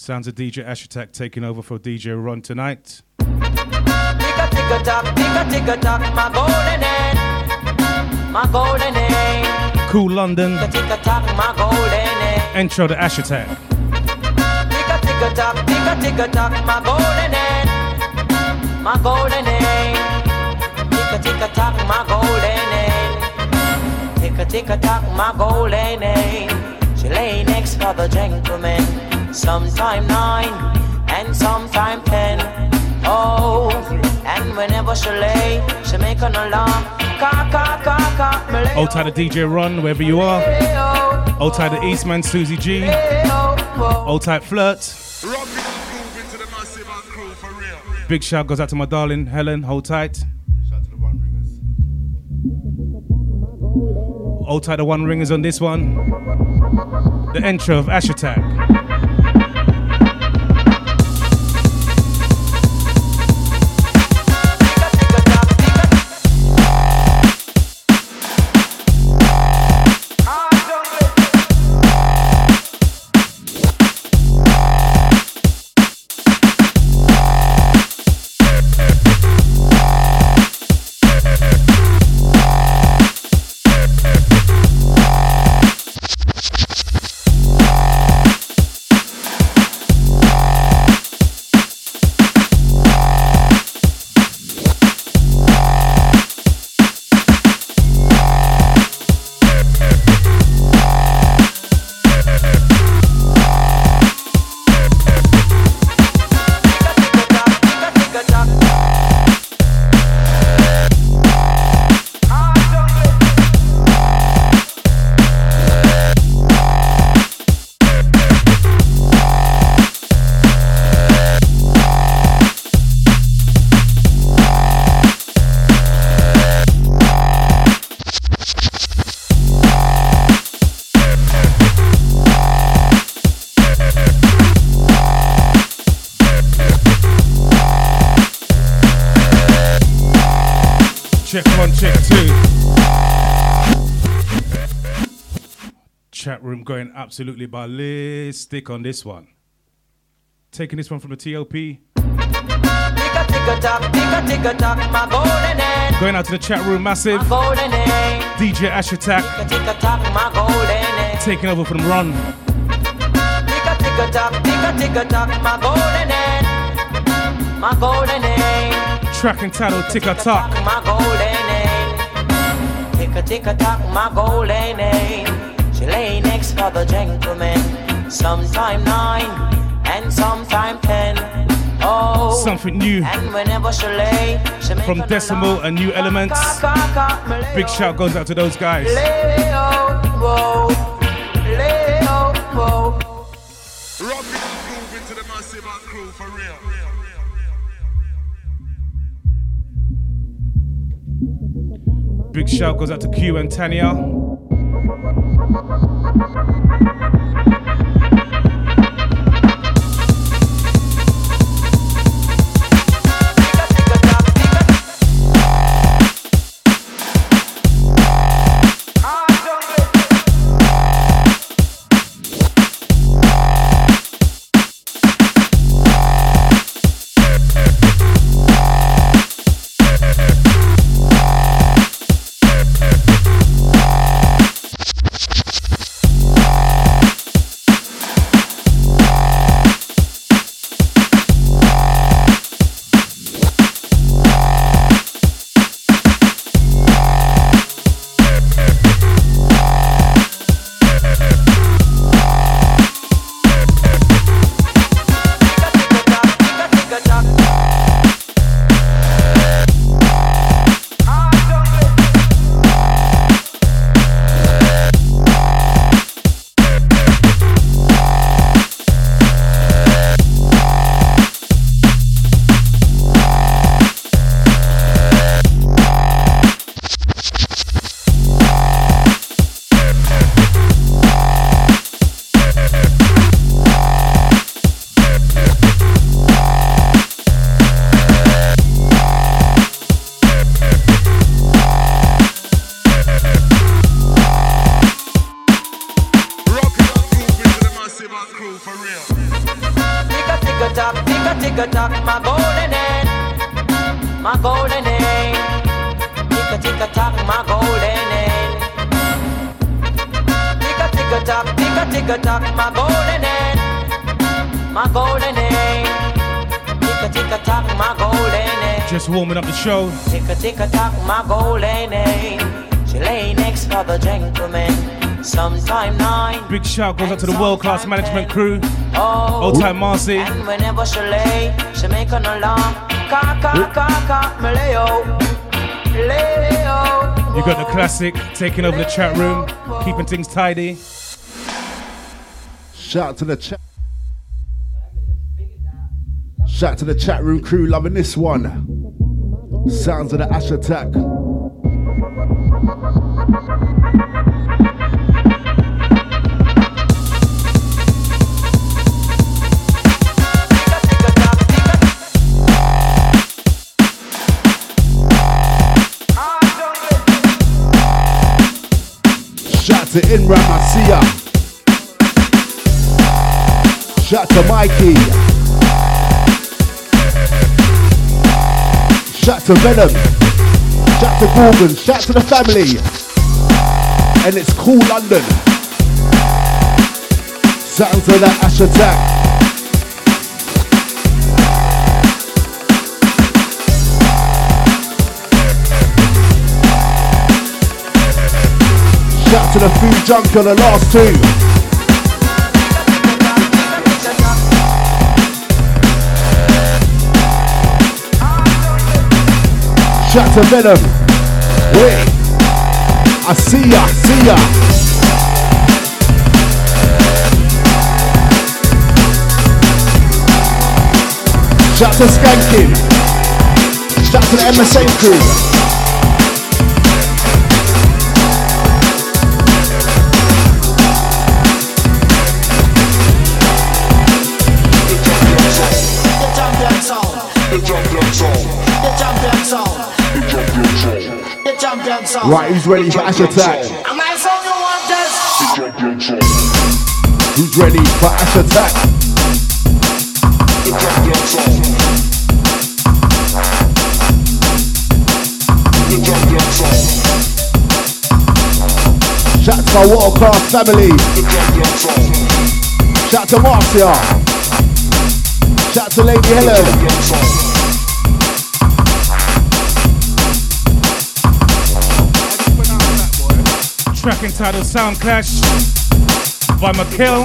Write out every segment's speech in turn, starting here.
Sounds of DJ Ash Attack taking over for DJ Ron tonight. My golden end, my golden end. Cool London. My golden end. Intro to Ash Attack. My golden end, my golden end. Tick-a-tick-a-tock, my golden end. Tick-a-tick-a-tock, my golden end. She lay next for the gentleman. Sometime 9 and sometime 10. Oh, and whenever she lay, she make an alarm. Old tight to DJ Ron, wherever you are. Old tight to Eastman, Susie G. Old tight Flirt. Big shout goes out to my darling Helen, hold tight. Shout to the One Ringers. Old tight to One Ringers on this one. The intro of Ash Attack. Check 1, check 2. Chat room going absolutely ballistic on this one. Taking this one from the TLP. Going out to the chat room massive. DJ Ash Attack. Taking over from Ron. My golden age. Track entitled Tick a Tock. My golden age. Tick a tock, my golden age. She lay next for the gentleman. Sometime 9 and sometime 10. Oh, something new. And whenever she lay, she make from Decimal and New Elements. Big shout goes out to those guys. Big shout goes out to Q and Tanya. Tick-a-tick-a-tock, my golden hen, my golden hen. Tick-a-tick-a-tock, my golden hen. Tick-a-tick-a-tock, my golden hen, my golden hen. Tick-a-tick-a-tock, my golden hen. Just warming up the show. Tick-a-tick-a-tock, my golden hen. She lay next for the gentleman. Sometime 9. Big shout goes out to the world-class management crew. Oh, Old time Marcy. and whenever she lay, she make an alarm. Ka, me lay-o. You got the classic taking over the chat room, keeping things tidy. Shout out to the chat. Shout out to the chat room crew, loving this one. Sounds of the Ash Attack. Shout to Inram, I see ya. Shout to Mikey. Shout to Venom. Shout to Gorgon. Shout to the family. And it's Cool London. Sounds of that Ash Attack. Shout to the food junk on the last two. Shout to Venom. Wait. I see ya, see ya. Shout to Skanking. Shout to the MSA crew. Right, who's ready for Ash Attack? Who's ready for Ash Attack? Shout to my world class family. Shout to Marcia. Shout to Lady Helen. Track entitled Sound Clash by Mikkel.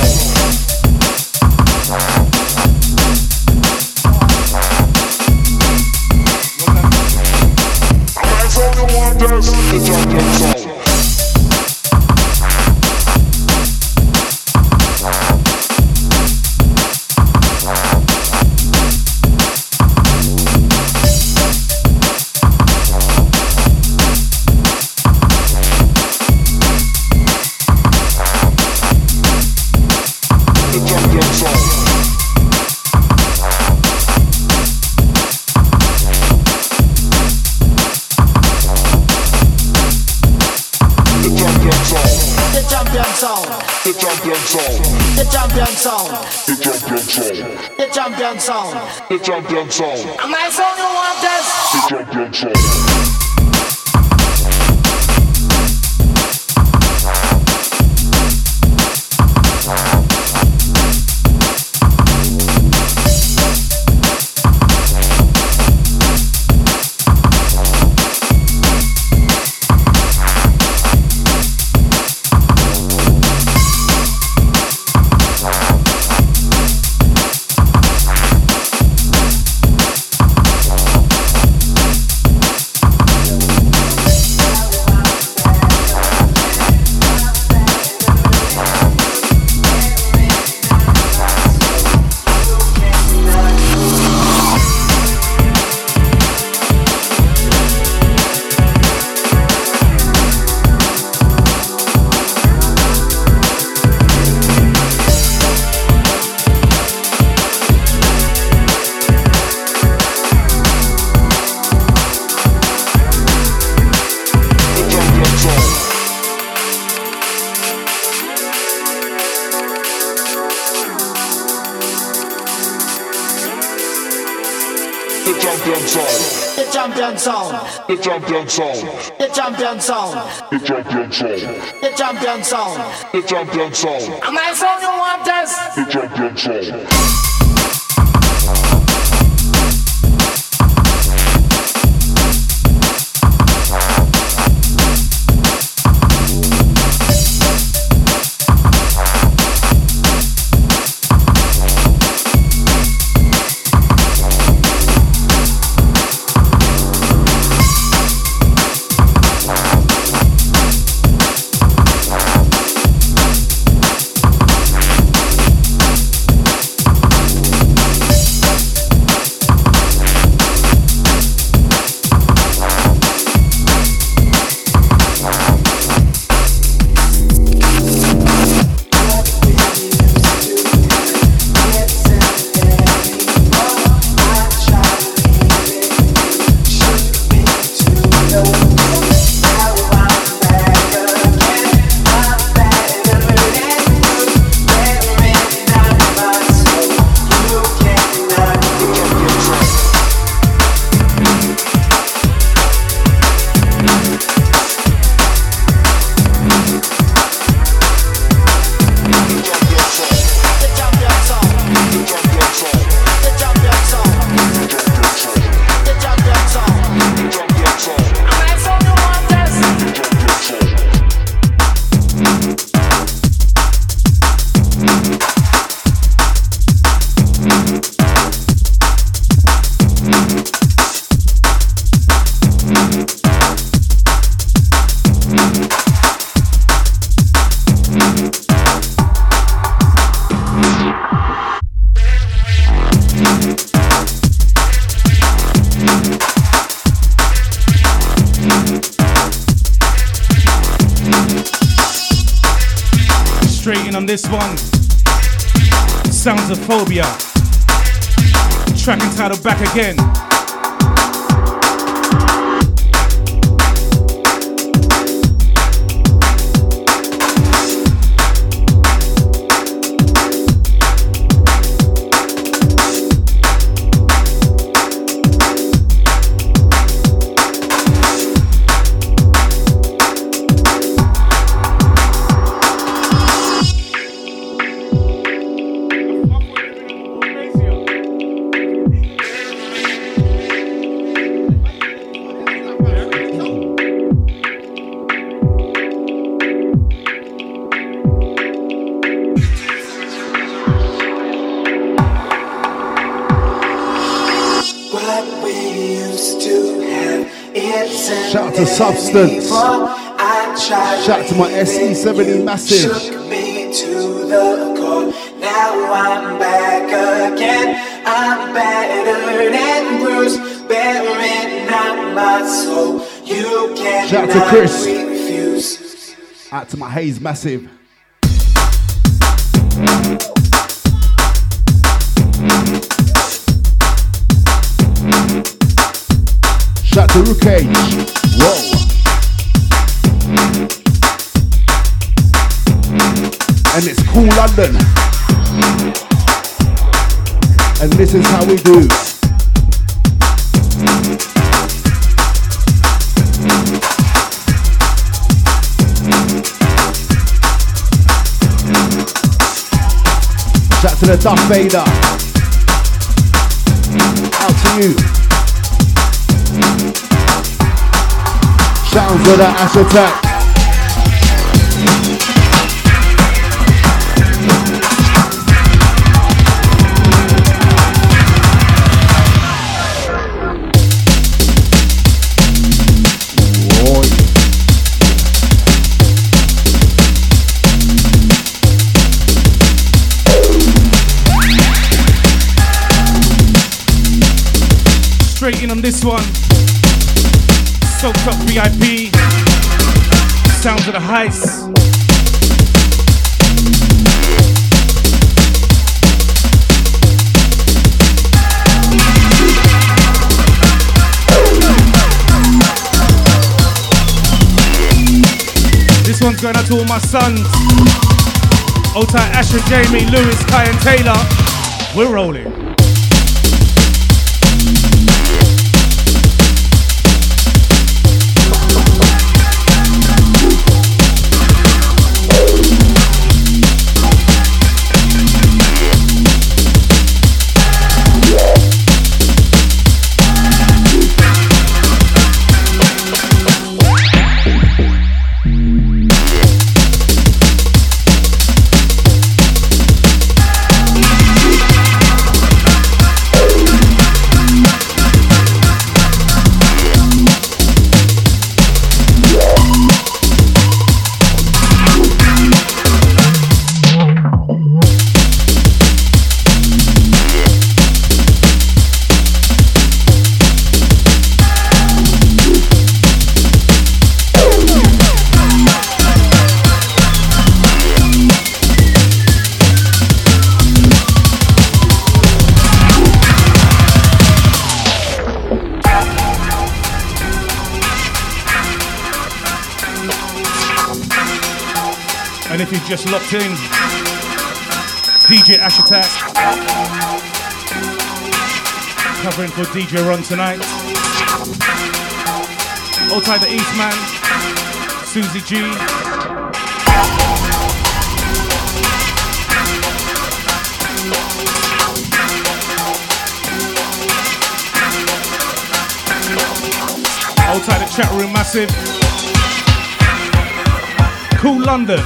The champion song. Am I song you want this? The champion song. The champion sound. The champion sound. The champion sound. The champion sound. The champion sound. The champion sound. The champion sound. Am I sound you want this? The champion sound. On this one, Sounds of Phobia, track entitled Back Again. Shout out to Substance. Shout out to my SE70 Massive. Shook me to the core. Now I'm back again. I'm better than Bruce, bearing out my soul. You can't shout out to Chris. refuse. Out to my Hayes Massive. Shout out to Rukage. Whoa. And it's Cool London. And this is how we do. Shout out to the Duff Vader. Out to you. Sounds of the Ash Attack. Straight in on this one. Soaked Up VIP. Sounds of the Heist. This one's going out to all my sons. Old tight Asher, Jamie, Lewis, Kai and Taylor. We're rolling. just locked in, DJ Ash Attack, covering for DJ Ron tonight. Outside the Eastman, Susie G. Outside the chat room, massive. Cool London.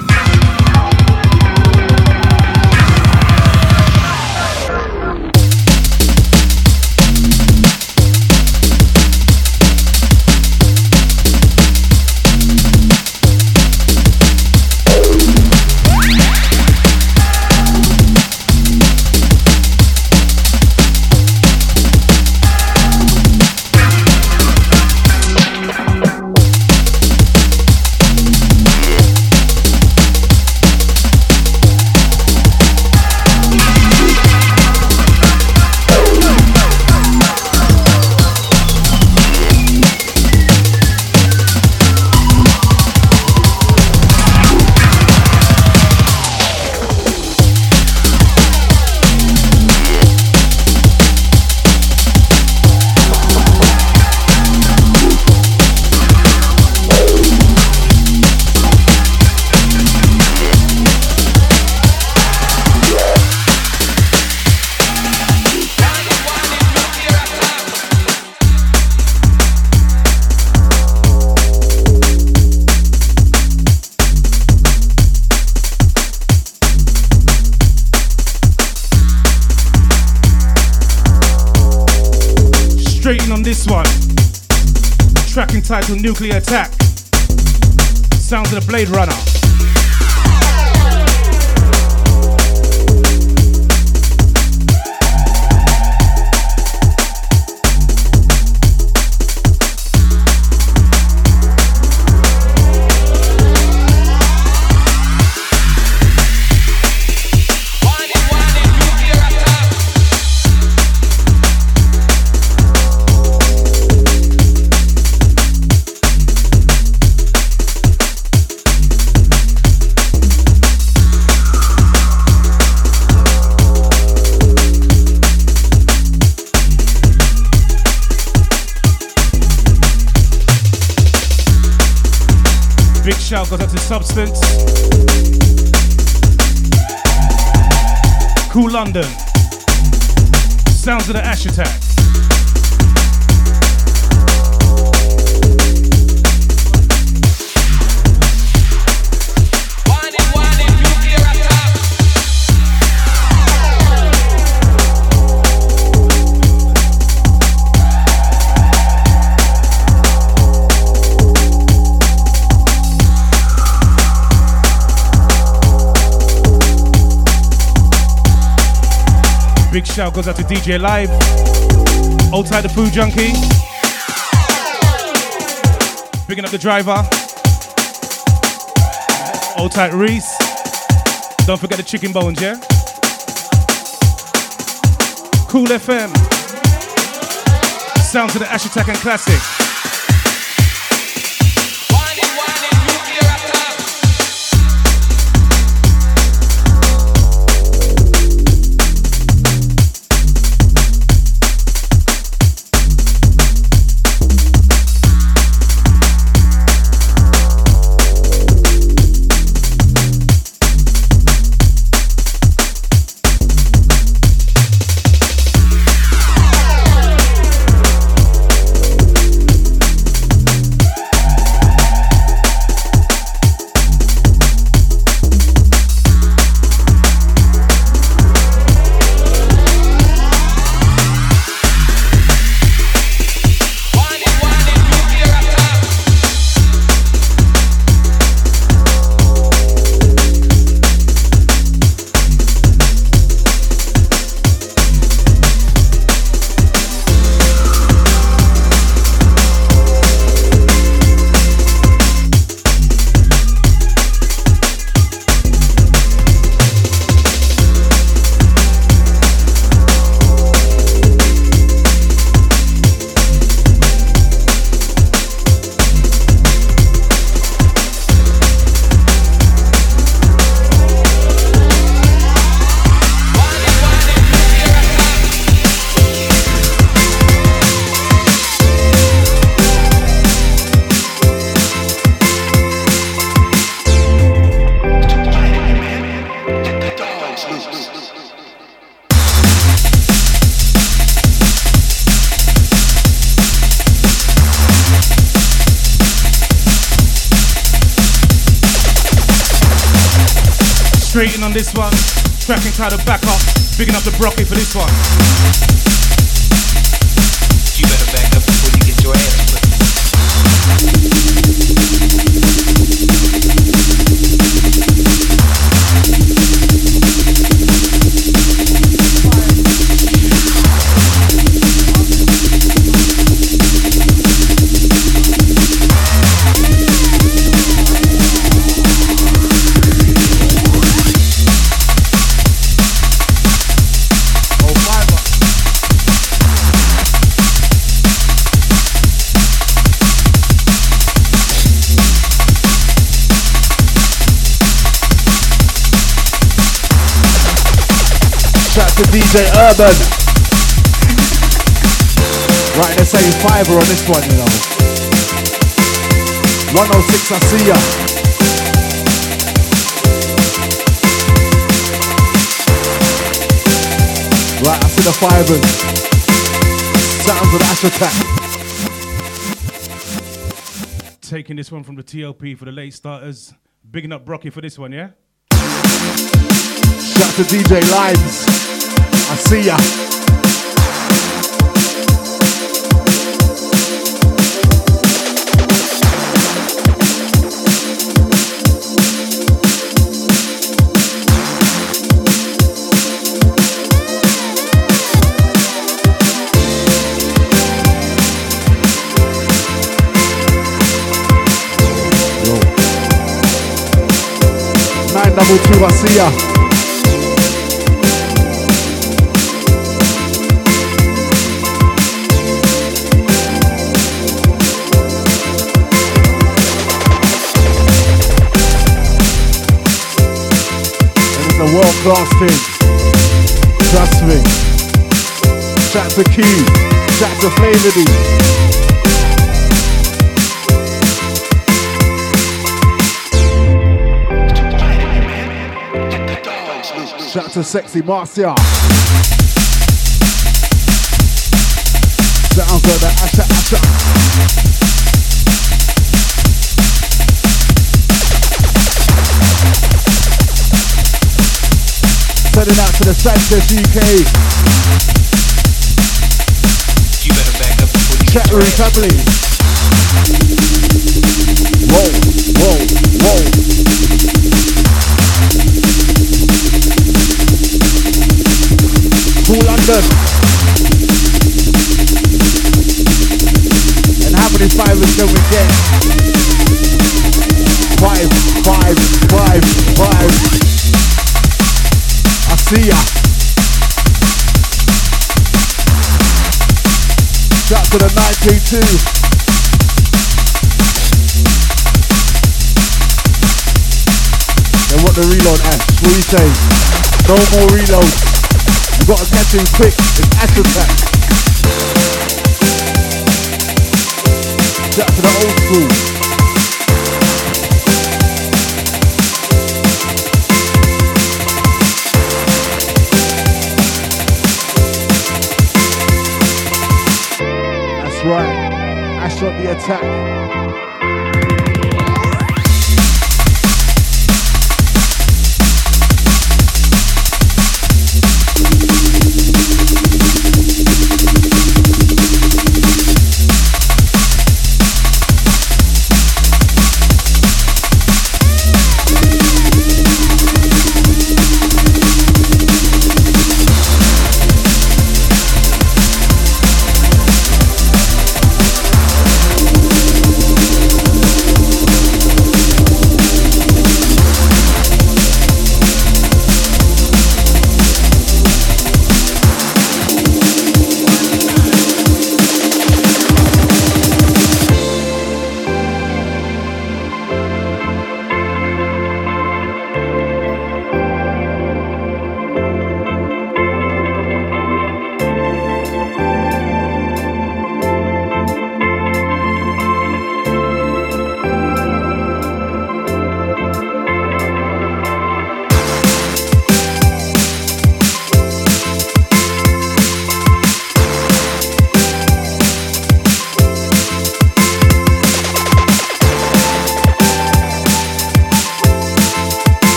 This one, track entitled Nuclear Attack, sounds of the Blade Runner. Shout goes out to Substance. Cool London. Sounds of the Ash Attack. Big shout goes out to DJ Live, outside the Food Junkie. Picking up the driver, outside Reese. Don't forget the chicken bones, yeah? Cool FM. Sounds of the Ash Attack and Classic. straight in on this one. Track entitled Back Up. Bigging up the Brocky for this one. You better back up before you get your ass flipped. To DJ Urban. Right, they're saying fiver on this one, you know. 106, I see ya. Right, I see the fivers. Sounds of Ash Attack. Taking this one from the TLP for the late starters. Bigging up Brocky for this one, yeah? Shout to DJ Lines. I see ya. Yo. 922, I see ya. World-class thing. Trust me. Shout to Q. Shout to Flavor D. Shout to Sexy Marcia. Sounds like the Asha Asha. Sending out to the Sanchez UK. You better back up before you Chat room family. Whoa, whoa, whoa. Cool London. And how many fivers can we get? 5, 5, 5, 5. I see ya. Shout to the 922. Then what the reload Ash? What do you say? No more reload. You gotta catch him quick. It's Ash Attack. Shout to the old school. Right, Ash on the attack.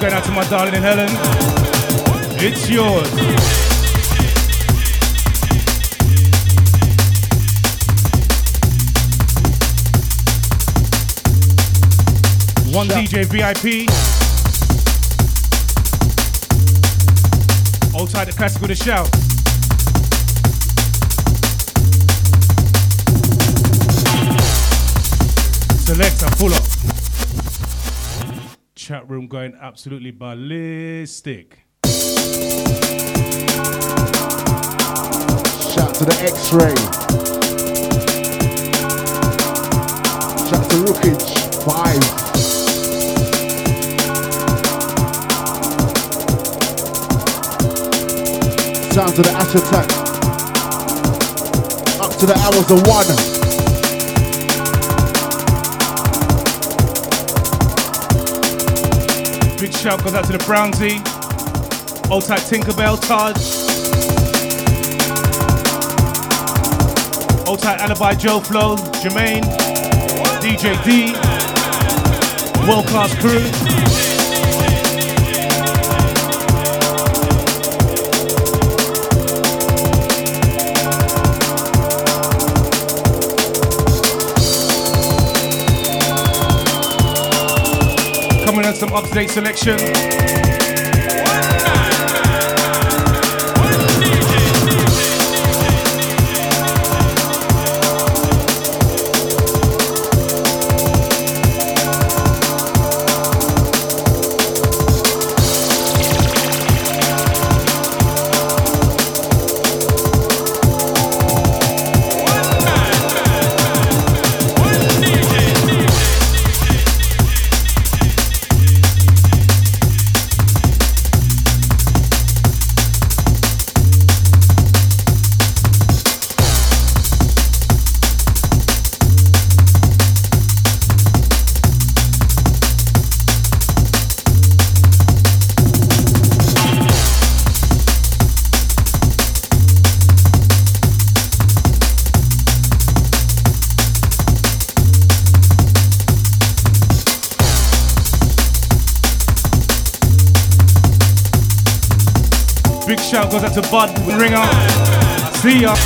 going out to my darling Helen. It's yours. One DJ VIP. Hold tight, the classical to shout. Selector, pull up. Chat room going absolutely ballistic. Shout to the X-Ray. Shout to Rookage 5. Sound to the Ash Attack. Up to the hours of 1. Big shout goes out to the Brownsy. Old type Tinkerbell, Taj. Old type Alibi Joe Flow, Jermaine, DJ D, world class crew. Coming on some up-to-date selection. Big shout goes out to Bud Ringer. See ya.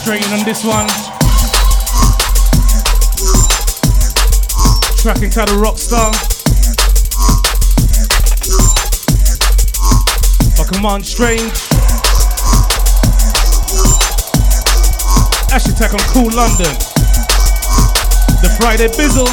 straight in on this one. Track entitled Rockstar. By Command Strange. Ash Attack on Cool London. The Friday Bizzle.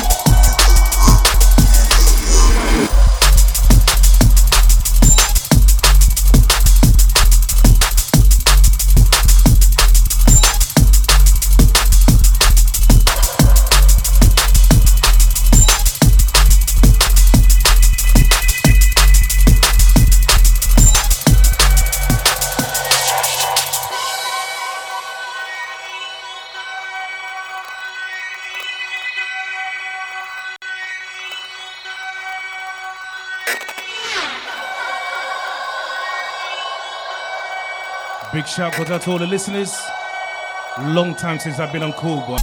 Big shout out to all the listeners. Long time since I've been on Cool Boy.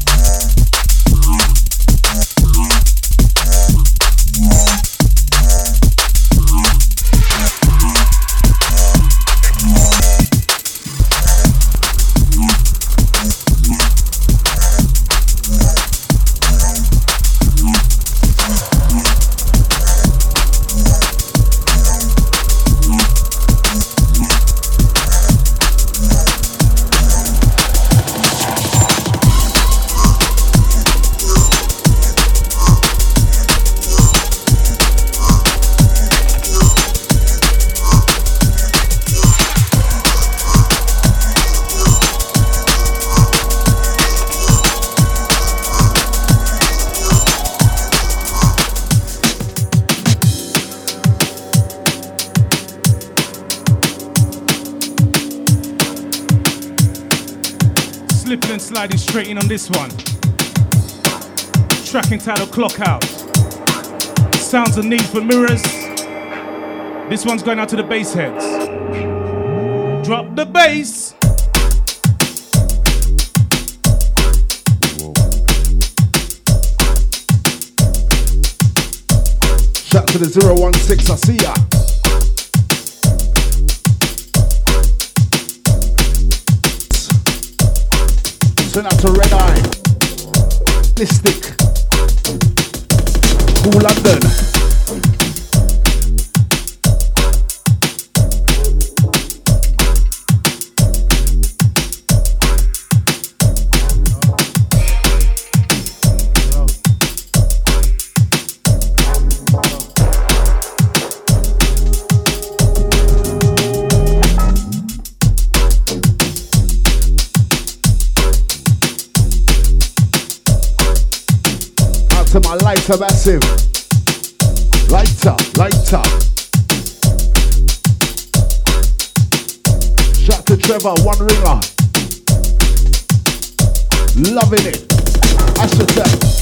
Slipping and sliding straight in on this one. Track entitled Clock Out. Sounds of Need for Mirrors. This one's going out to the bass heads. Drop the bass. Shout to the 016, I see ya. Send out to Red Eye, Mystic, Cool London. To my lighter massive. Lighter, lighter. Shout to Trevor, one ringer. Loving it. Astroturf.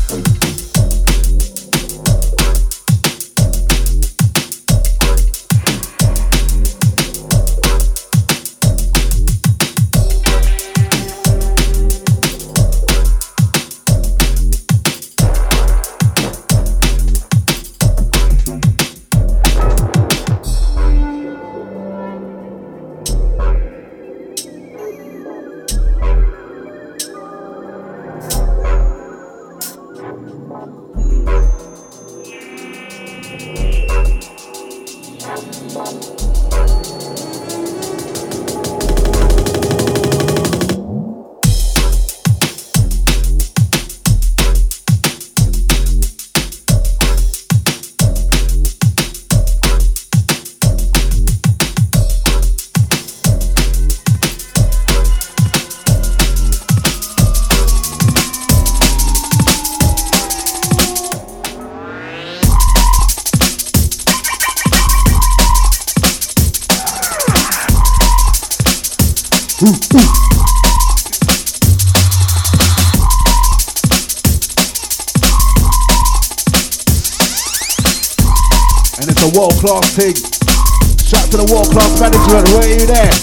And it's a world-class thing. Shout to the world-class management. Where are you there?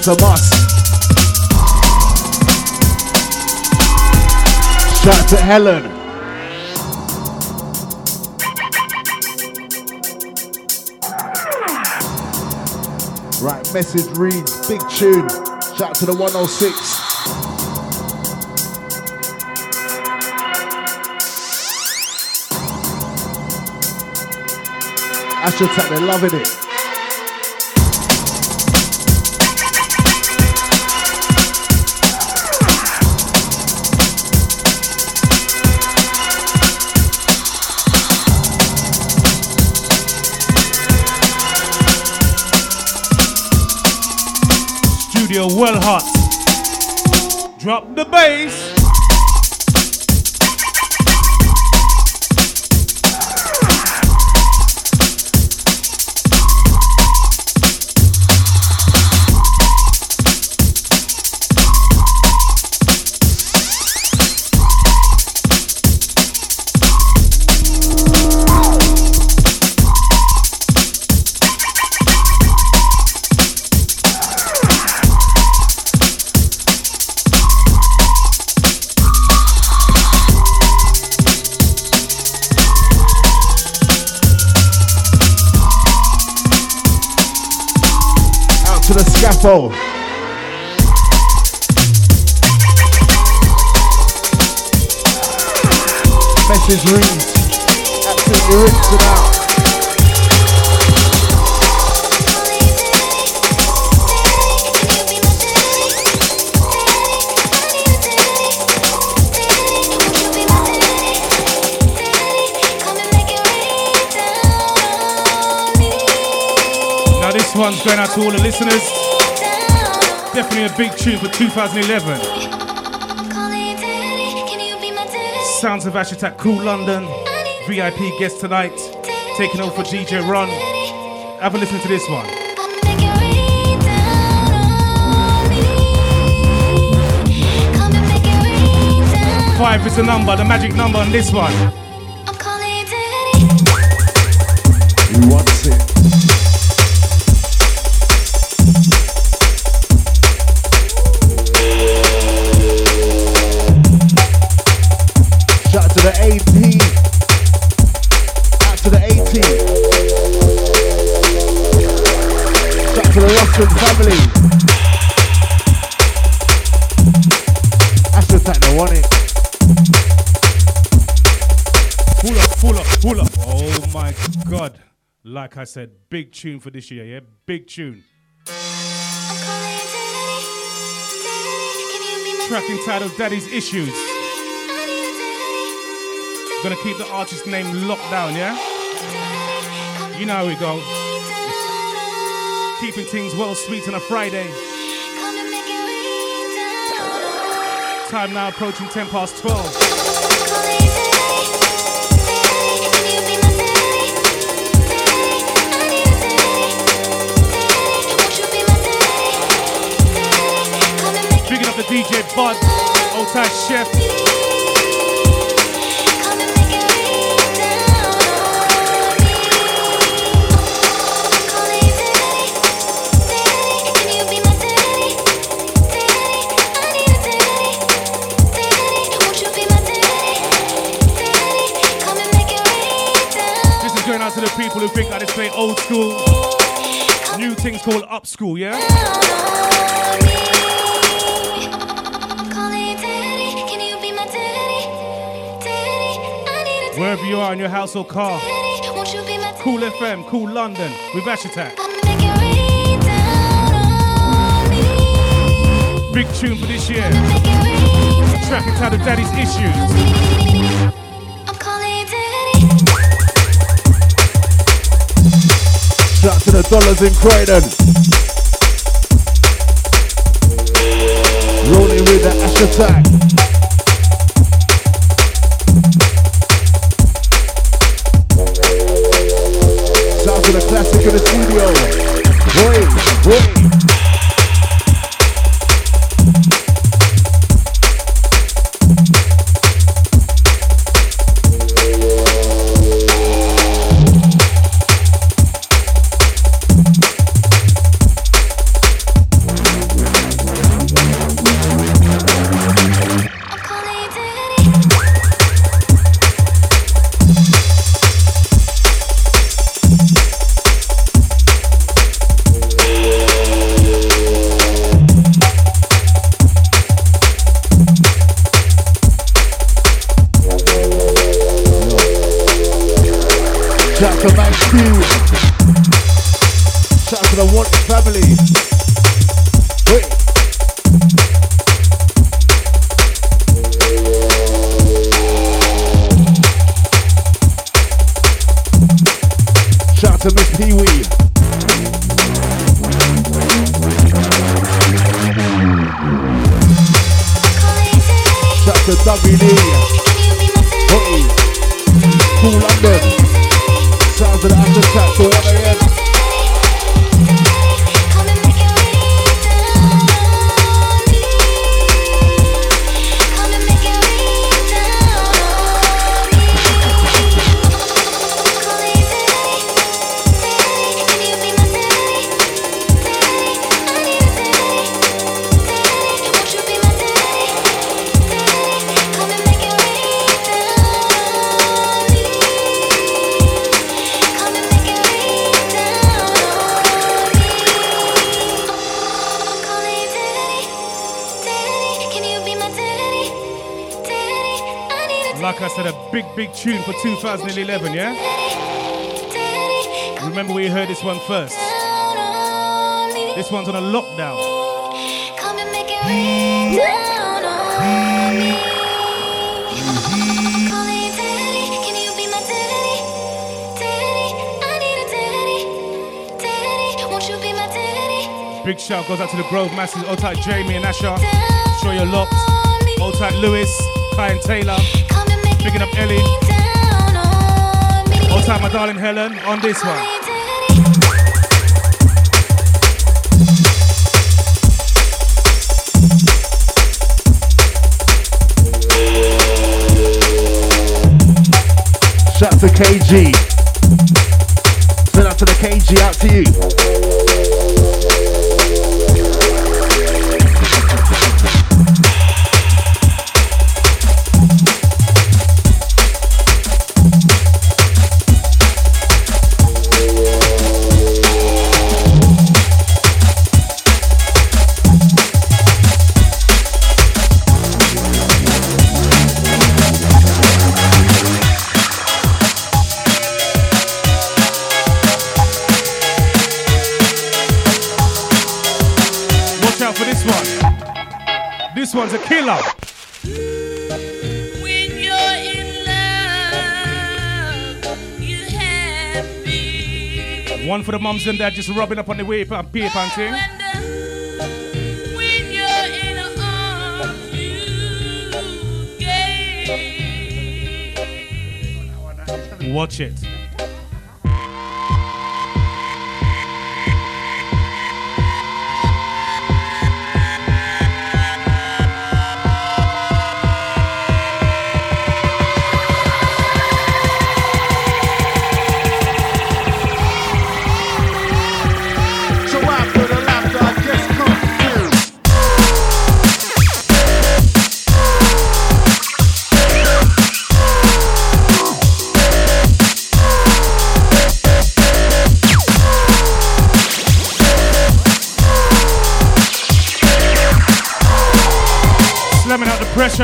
out to Moss. Shout out to Helen. Right, message reads, big tune. Shout out to the 106. Astro Attack, they're loving it. Studio well hot. Drop the bass. To the scaffold. Message reads, absolutely rinsing out. Now this one's going out to all the listeners. Definitely a big tune for 2011. Sounds of Ash Attack, Cool London. VIP guest tonight. Taking over for DJ Ron. Have a listen to this one. 5 is the number, the magic number on this one. Who wants it? Shout out to the AP. Out to the 18. Shout out to the Russian family. Astro Attack, they want it. Pull up. Oh my God. Like I said, big tune for this year, yeah? Big tune. Track entitled Daddy's Issues. Gonna keep the artist name locked down, yeah? You know how we go. Keeping things well sweet on a Friday. Time now approaching 10 past 12. Picking up the DJ Bud, Old Time Chef. This is going out to the people who think I just play old school. New things called up school, yeah? Wherever you are in your house or car, Cool FM, Cool London with Ash Attack. Big tune for this year. Track entitled Daddy's Issues. Shout out to the Dollars in Croydon. Rolling with the Ash Attack. Shout out to the classic in the studio. Boy. to Man Q. Shout out to the Wanted family. Wait. Shout out to Miss Pee Wee. Shout out to Dougie Lee. Hey. Cool London. Sounds of the after chat to 1 AM. Like I said, a big tune for 2011, yeah? Remember where you heard this one first? This one's on a lockdown. Big shout goes out to the Grove Masses, old tight Jamie and Asher. Sure you're locked. Old tight Lewis, Kai and Taylor. Picking up Ellie. Old tight my darling Helen on this one. Shout out to KG. Send out to the KG, out to you. This one's a killer. When you're in love, you happy. One for the mums and dad just rubbing up on the way and paper and thing. When you're in arms, you gay. Watch it. Slamming out the pressure.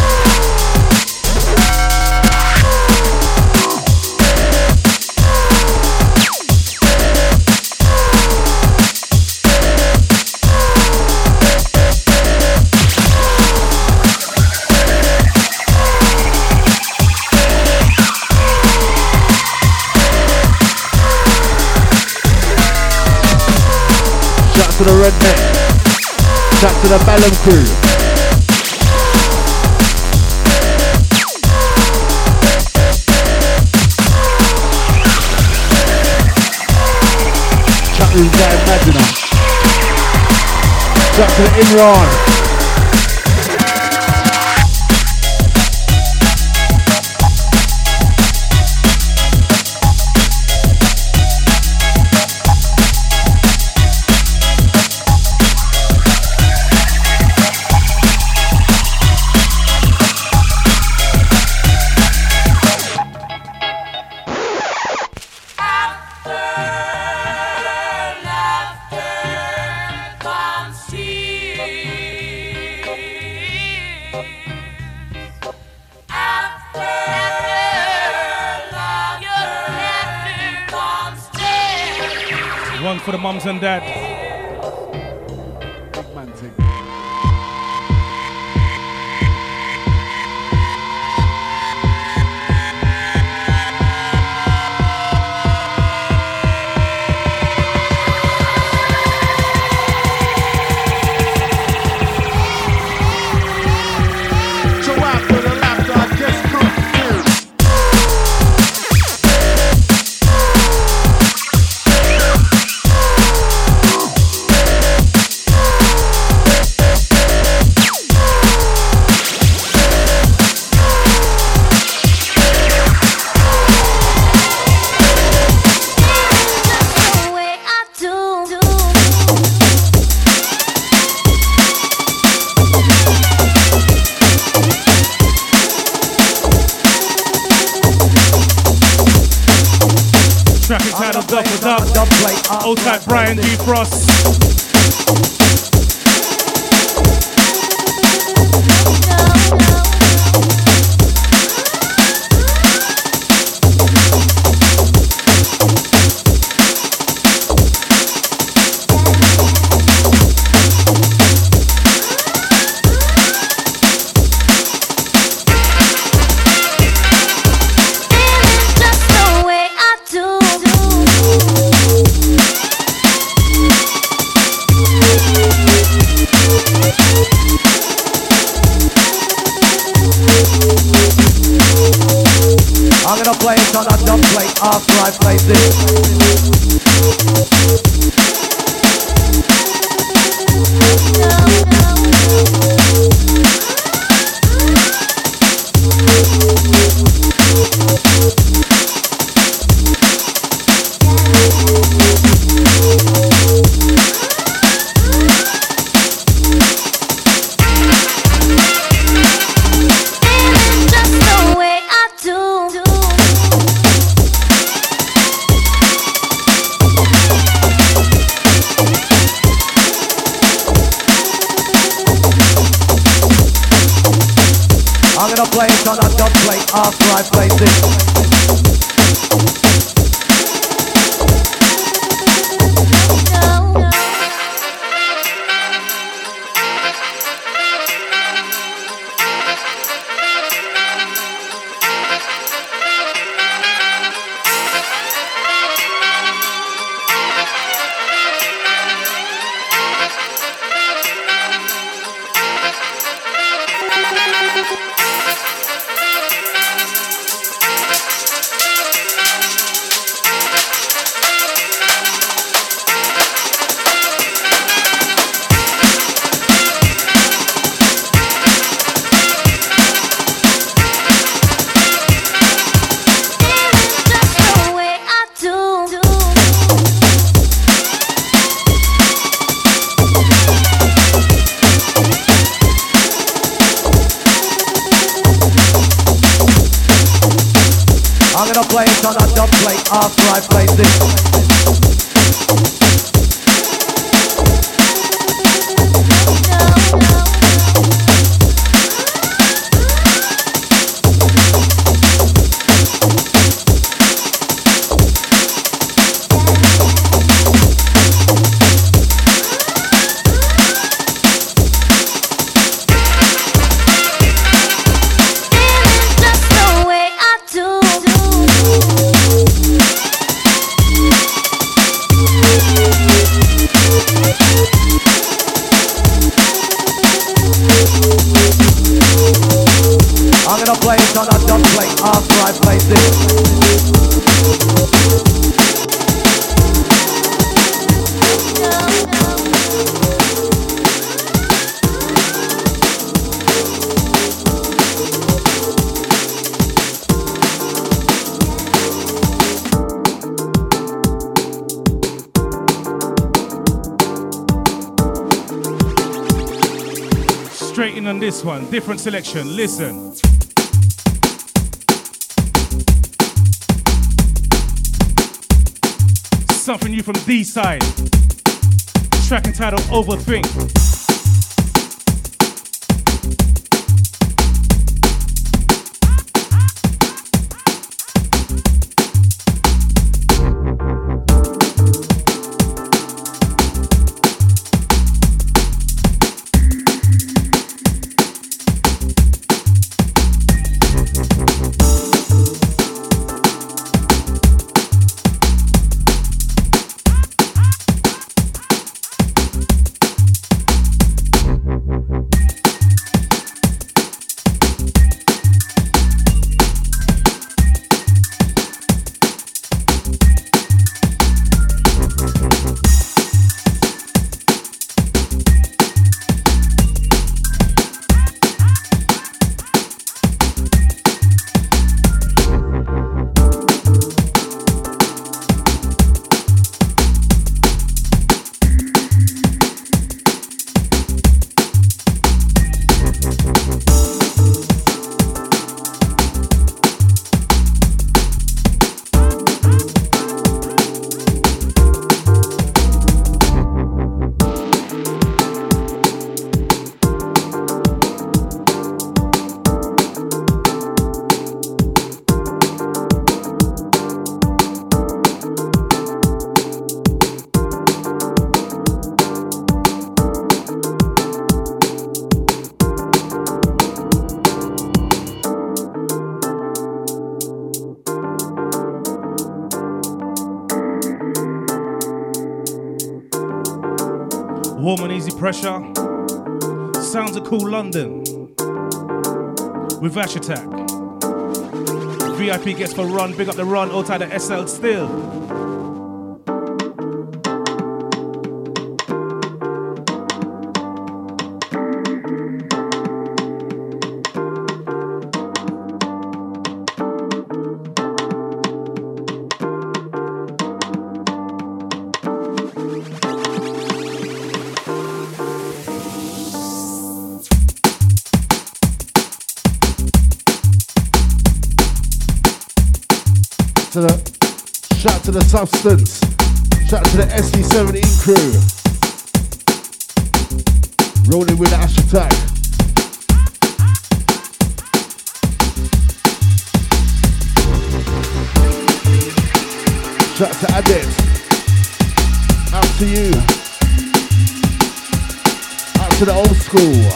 Shout to the Redneck. Shout to the Ballum crew. Who's that Imaginer? Shout to the Imran. You're happy. One for the mums and dad. Big man thing. Track entitled Duff with Duff. Old type Brian G. Frost. I'm gonna play it on a dub plate after I play this. I'm gonna play it on a dub plate after I play this. I'm gonna play it on a dub plate after I play this. I'm gonna play it on a dub plate after I play this. Straight in on this one, different selection, listen. Something new from D-Side. Track entitled Overthink. Warm and Easy Pressure. Sounds of Cool London. With Ash Attack. VIP gets for Run. Big up the Run. Outside the SL still. Shout to the Substance. Shout to the SC17 crew. Rolling with the Ash Attack. Shout to Adit. Out to you. Out to the old school.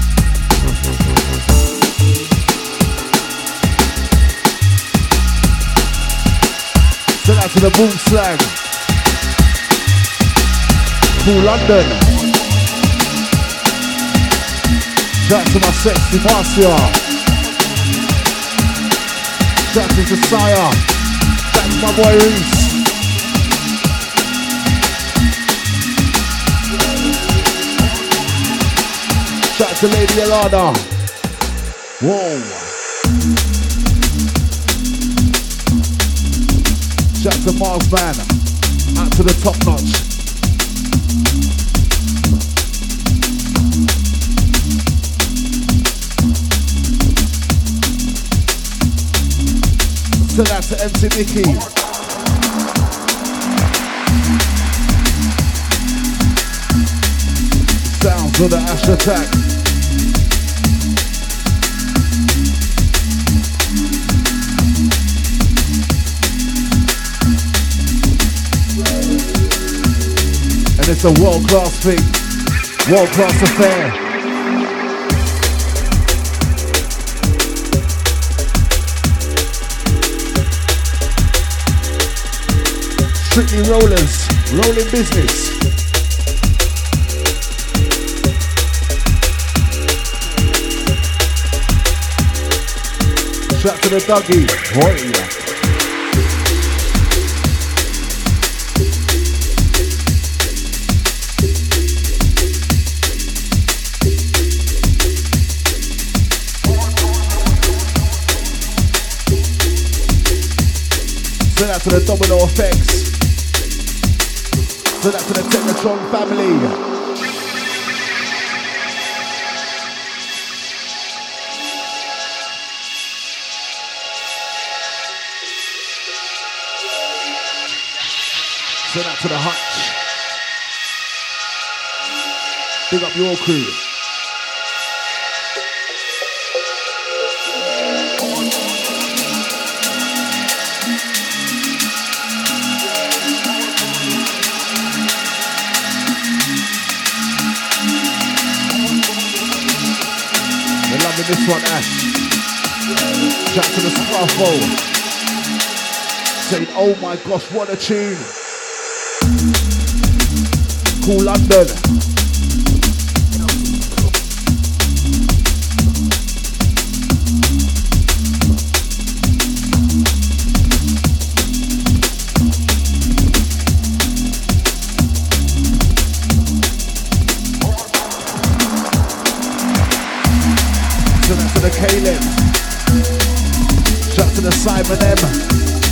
Send out to the Boom Slang. Cool London. Shout to my sexy Marcia. Shout to Josiah. Shout to my boy Reese. Shout to Lady Alana. Whoa. Shout to Mars Man, out to the Top Notch. Send out to MC Mickey. Sounds of the Ash Attack. And it's a world-class thing, world-class affair. Strictly rollers, rolling business. Shout to the Dougie. Boy. Send out to the Domino Effects. Send out to the Technotron family. Send out to the Hutch. Big up your crew. This one, Ash. Shout to the Scruffle. Saying, oh my gosh, what a tune. Cool London. Caleb. Shout to the Simon M.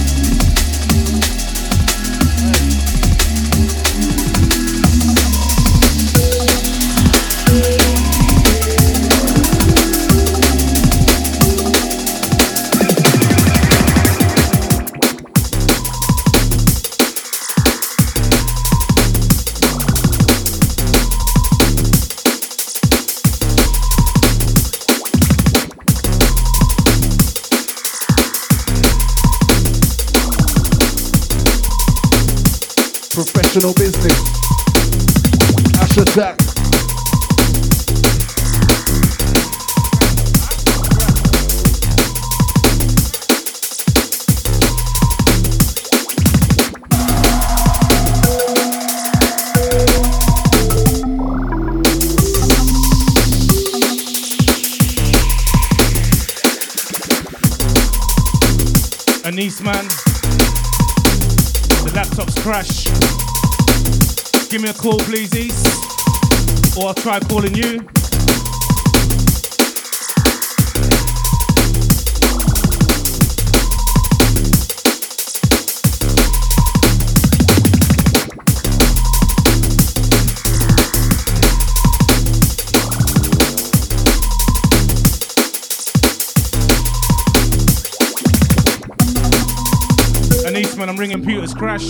Professional business. Ash Attack. Anise, man. The laptop's crashed. Give me a call, please, East. Or I'll try calling you. Anise, man, I'm ringing Peter's crash.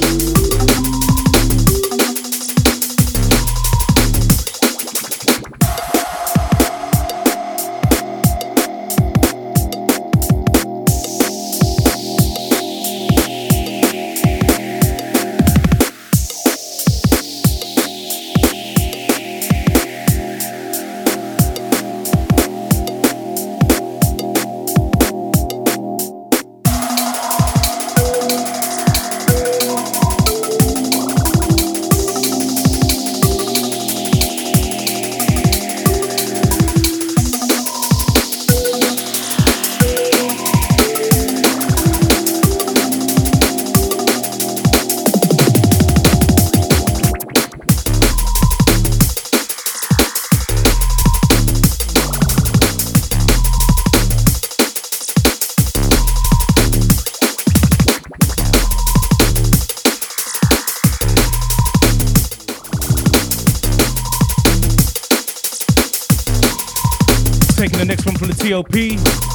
Taking the next one from the TLP.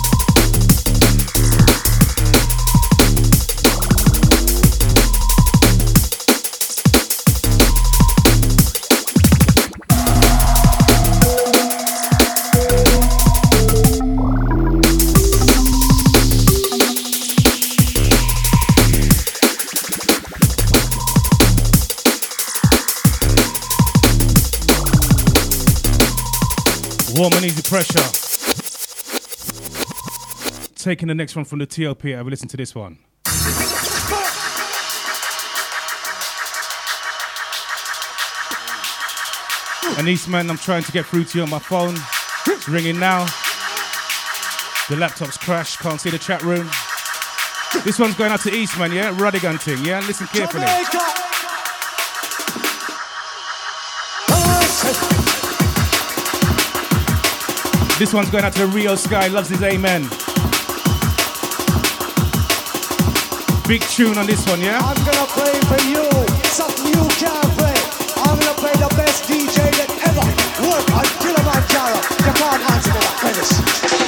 Warm and easy pressure. Taking the next one from the TLP. Have a listen to this one. And Eastman, I'm trying to get through to you on my phone. It's ringing now. The laptop's crashed. Can't see the chat room. This one's going out to Eastman, yeah? Ruddigan thing, yeah? Listen carefully. This one's going out to the Rio Sky. Loves his amen. Big tune on this one, yeah? I'm gonna play for you something you can't play. I'm gonna play the best DJ that ever worked on Kilimanjaro. You can't answer to that, Dennis.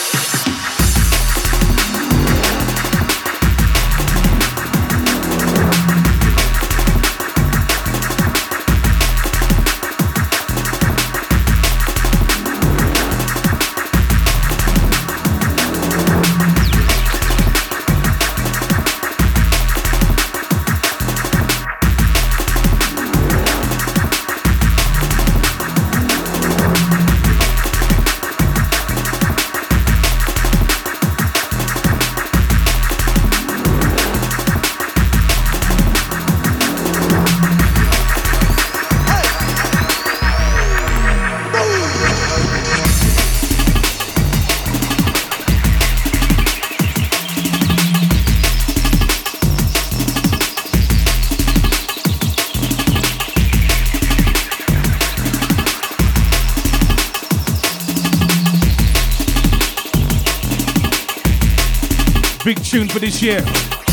Big tune for this year.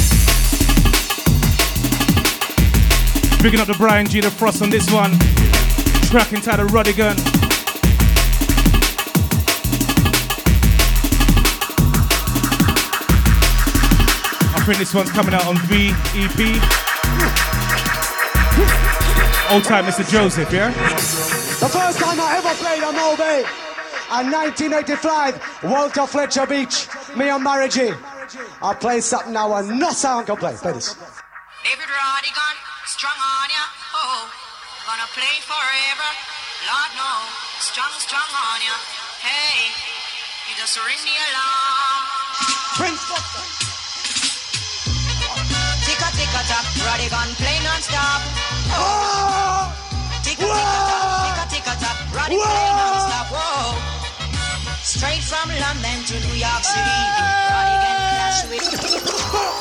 Picking up the Brian G. the Frost on this one. Track entitled Ruddigan. I think this one's coming out on VEP. Old time Mr. Joseph, yeah? The first time I ever played on Moby, in 1985, Walter Fletcher Beach, me and Mary G. I play something now and no sound can play. Play this. David Rodigan, strong on ya, oh, gonna play forever, Lord no, strong on ya, hey, you just ring the alarm. Prince Buster. Tick-a-tick-a-tock, Rodigan play non-stop. Oh! Tick-a-tick-a-tock, Rodigan play non-stop, whoa. Straight from London to New York City, Rodigan clash with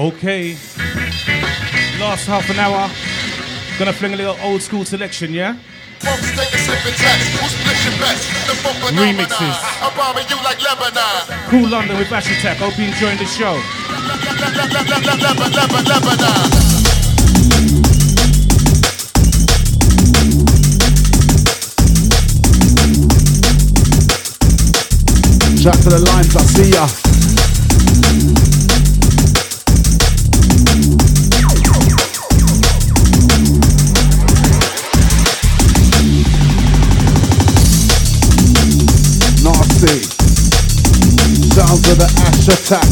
Okay. Last half an hour. Gonna fling a little old school selection, yeah? Remixes. Cool London with Ash Attack. Hope you enjoying the show. Shout to the lines, I see ya. Nasty. Sounds of the Ash Attack.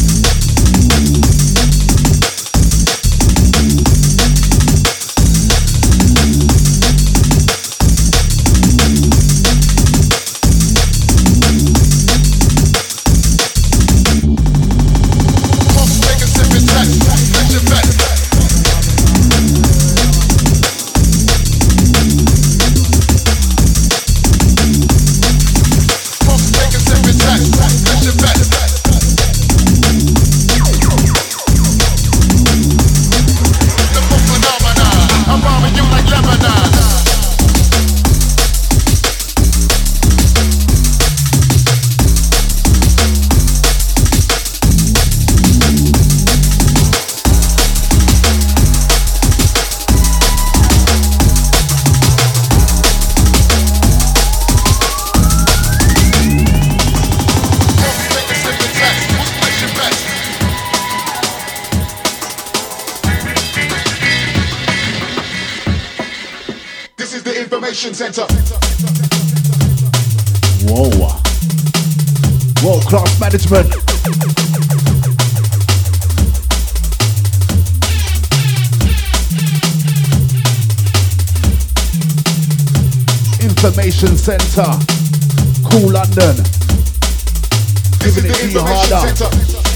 Center. Whoa. World class management. Information Center. Cool London. Giving it to you harder.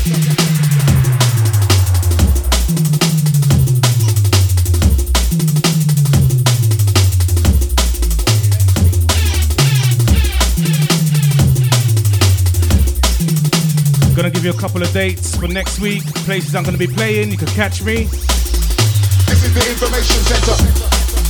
Gonna give you a couple of dates for next week. Places I'm gonna be playing. You can catch me. This is the Information Center.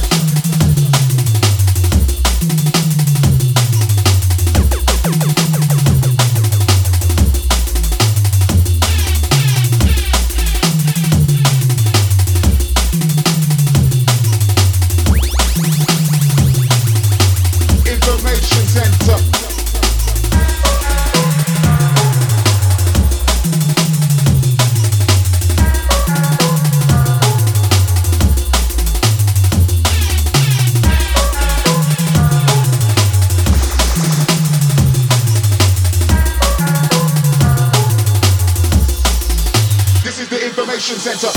Center.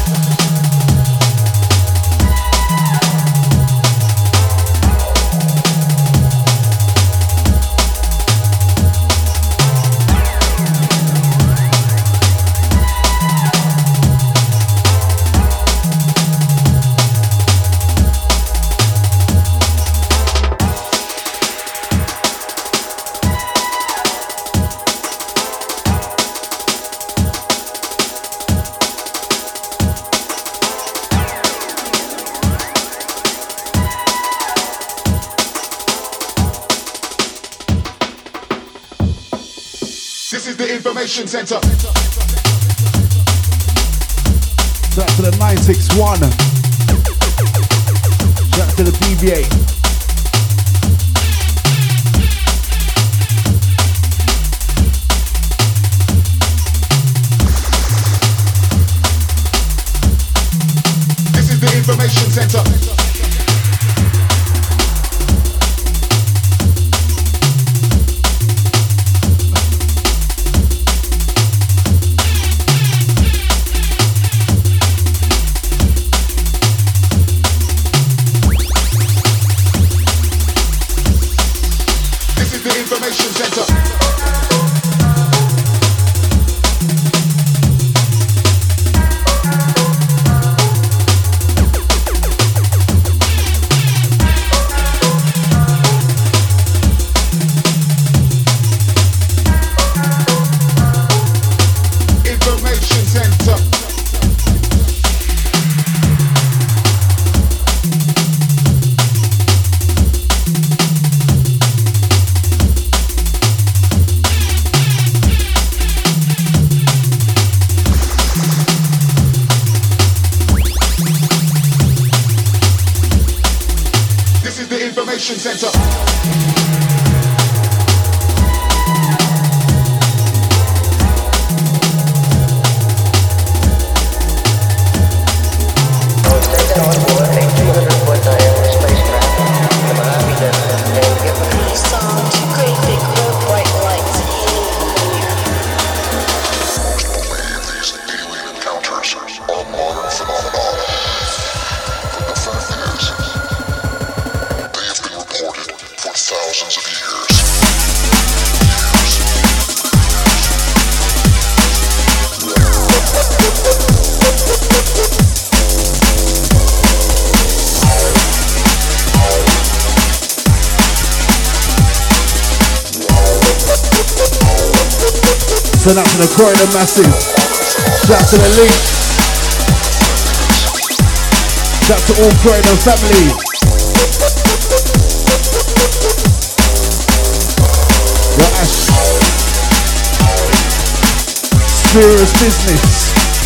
Information Center. Shout to the 961. Shout to the BBA. This is the Information Center. This is the information center. Send out to the Croydon Massive. Shout out to the Link. Shout out to all Croydon family. Yo, Ash. Serious business.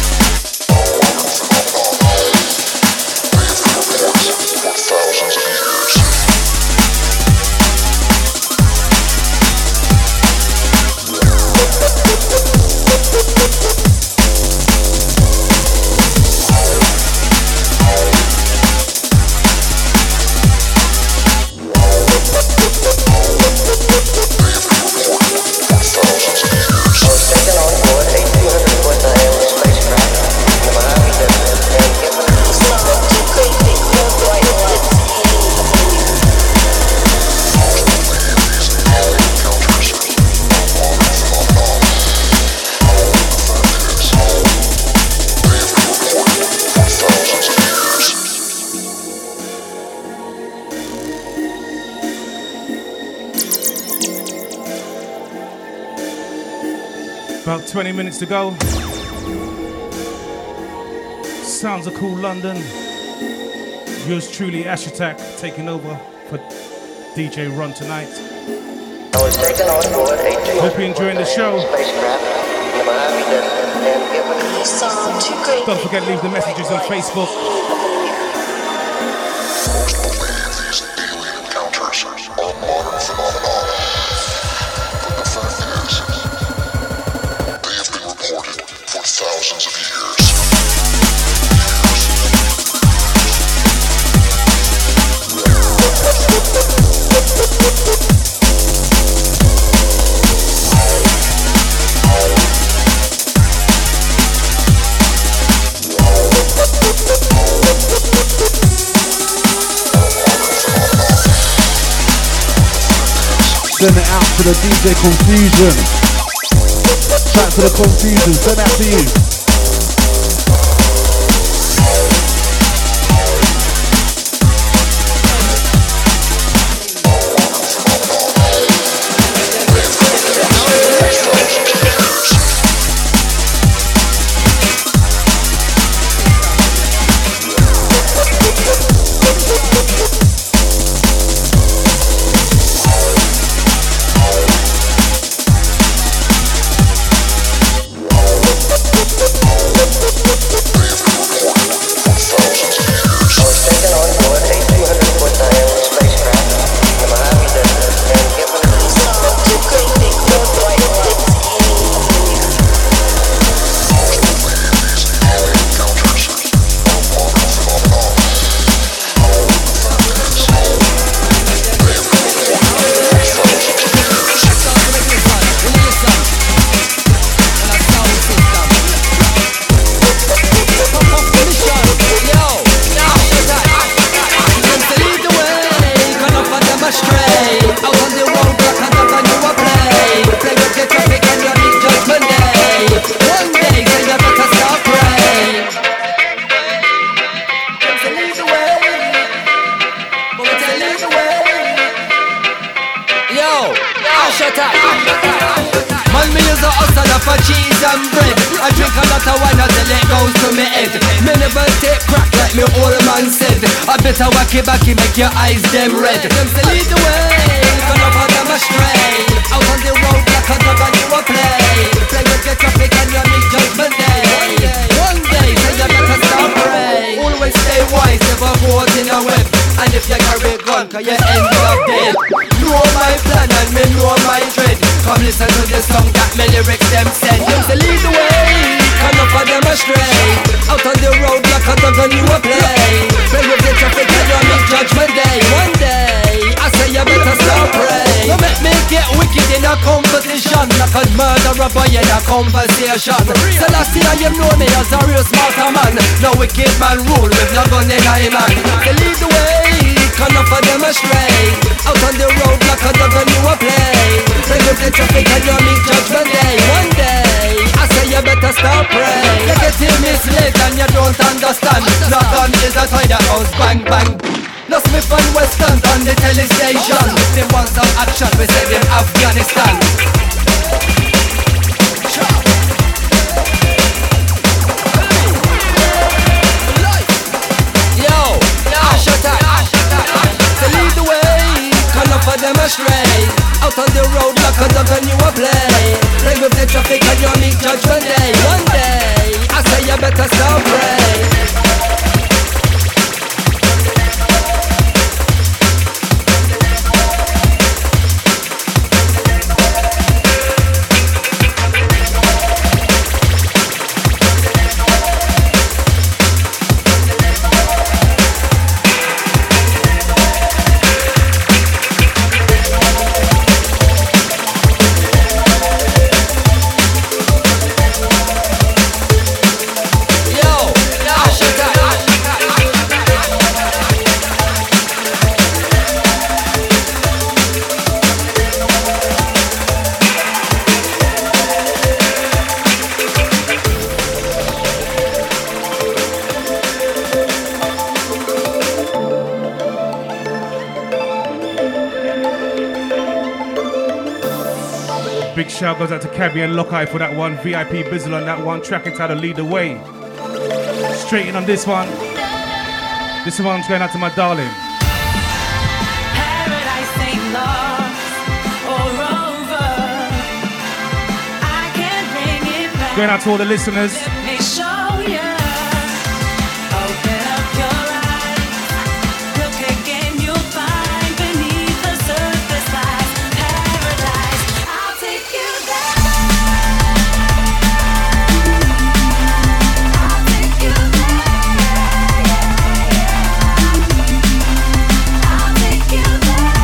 About 20 minutes to go. Sounds of cool London. Yours truly, Ash Attack, taking over for DJ Ron tonight. Hope you're enjoying the show. Don't forget to leave the messages on Facebook. Send it out to the DJ Confusion. Shout out to the Confusion. Send that to you. Backy, make your eyes them red. Them say lead the way, come up on them astray. Out on the road like a dog and you a play. Play with your traffic and you make judgment day. One day, say you better stop pray. Always stay wise, never caught in a web. And if you carry gun, cause you end up dead. Know my plan and me know my dread. Come listen to the song that my lyrics them send. Them say lead the way, come up for them astray. Out on the road like a dog on you a play. Play with the traffic and you meet judgment day. One day, I say you better stop pray. You make me get wicked in a competition. Like a murderer boy in a conversation. So last year you know me as a real smarter man. No wicked man rule with no gun in a man. They lead the way, come up for them astray. Out on the road like a dog on you a play. Play with the traffic and you meet judgment day. One day, I say you better stop pray. You get misled and you don't understand. No gun is a toy that goes bang bang. No Smith and Weston on the telly station. If they want some action, we send them Afghanistan. Yo, Ashata, so lead the way, come up for them astray. Out on the road like a dog on you a play. Play with the traffic and you meet judgment day. One day, I say you better stop pray. Big shout goes out to Cabby and Lockeye for that one. VIP Bizzle on that one. Track it out to lead the way. Straight in on this one. This one's going out to my darling. Paradise ain't lost or over. I can't bring it back. Going out to all the listeners. Let me show you. Open up your eyes. Look again, you'll find beneath the surface lies paradise. I'll take you there. I'll take you there. I'll take you there.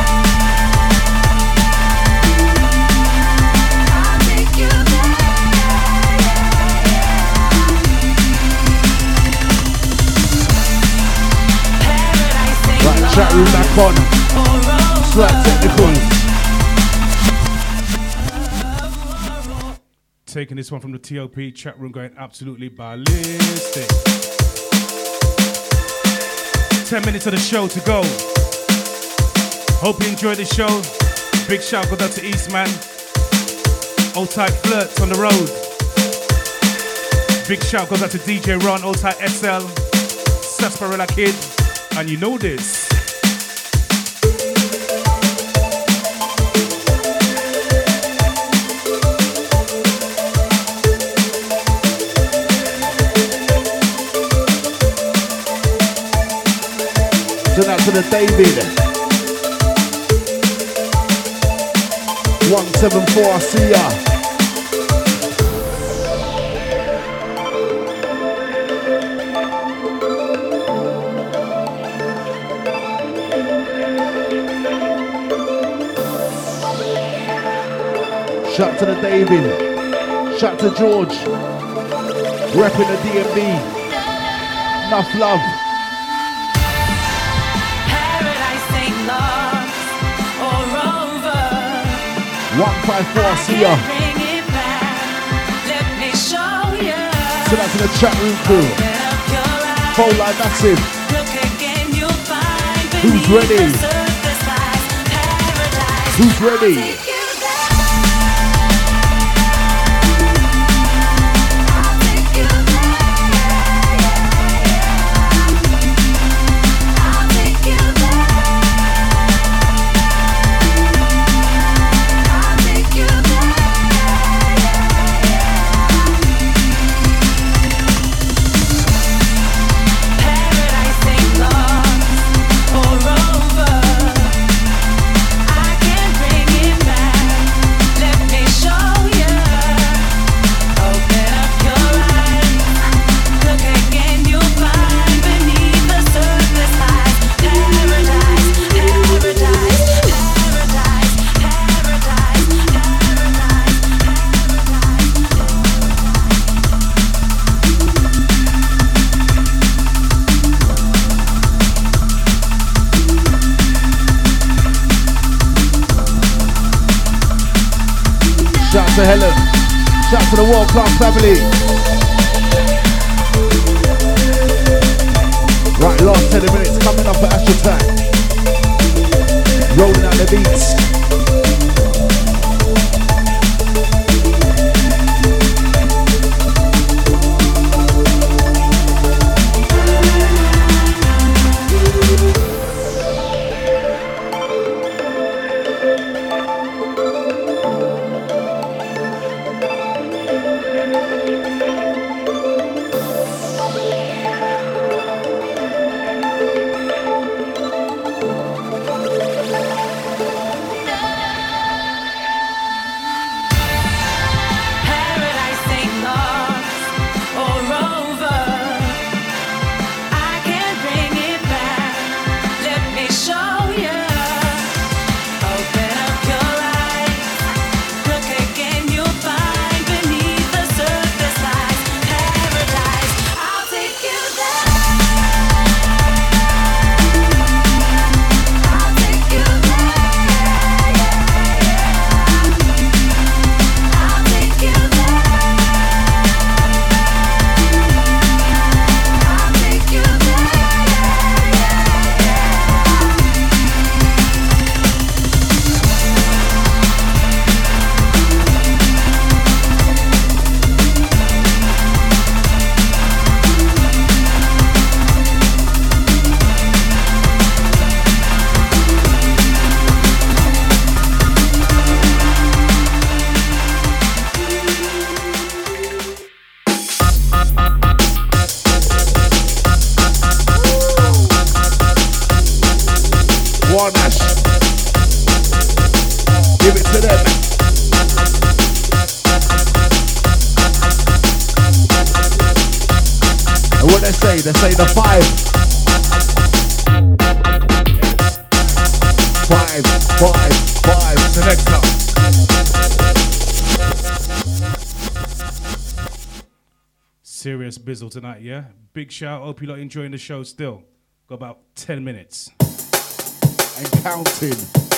I'll take you there. Paradise ain't Right, chat room back on. Slight technicals. Taking this one from the TOP chat room, going absolutely ballistic. 10 minutes of the show to go. Hope you enjoyed the show. Big shout goes out to Eastman. Old type Flirts on the road. Big shout goes out to DJ Ron, Old type SL, Sarsaparilla Kid, and you know this. Send out to the David. 174, I see ya. Shout to the David. Shout to George. Repping the DMB. Enough love. Paradise ain't lost or over. 154, see ya. Bring it back. Let me show you. Send out to the chat room crew. Open up your eyes. Phone line massive. Look again, you'll find Who's beneath ready? the surface lies paradise. Who's ready? Take you there. I'll take you there. I'll take you there. I'll take you there. Paradise ain't lost or over. to Helen. Shout to the World Class family. Right, last 10 minutes coming up at Astro Time. Rolling out the beats. Paradise ain't lost or over. I can bring it back. Let me show you. Open up your eyes. Look again, you'll find beneath the surface lies paradise. I'll take you there. I'll take you there. I'll take you there. I'll take you One Ash. Give it to them. And what they say the 5. 5, 5, 5. Selector. Serious bizzle tonight, yeah? Big shout. Hope you lot enjoying the show still. Got about 10 minutes. And counting.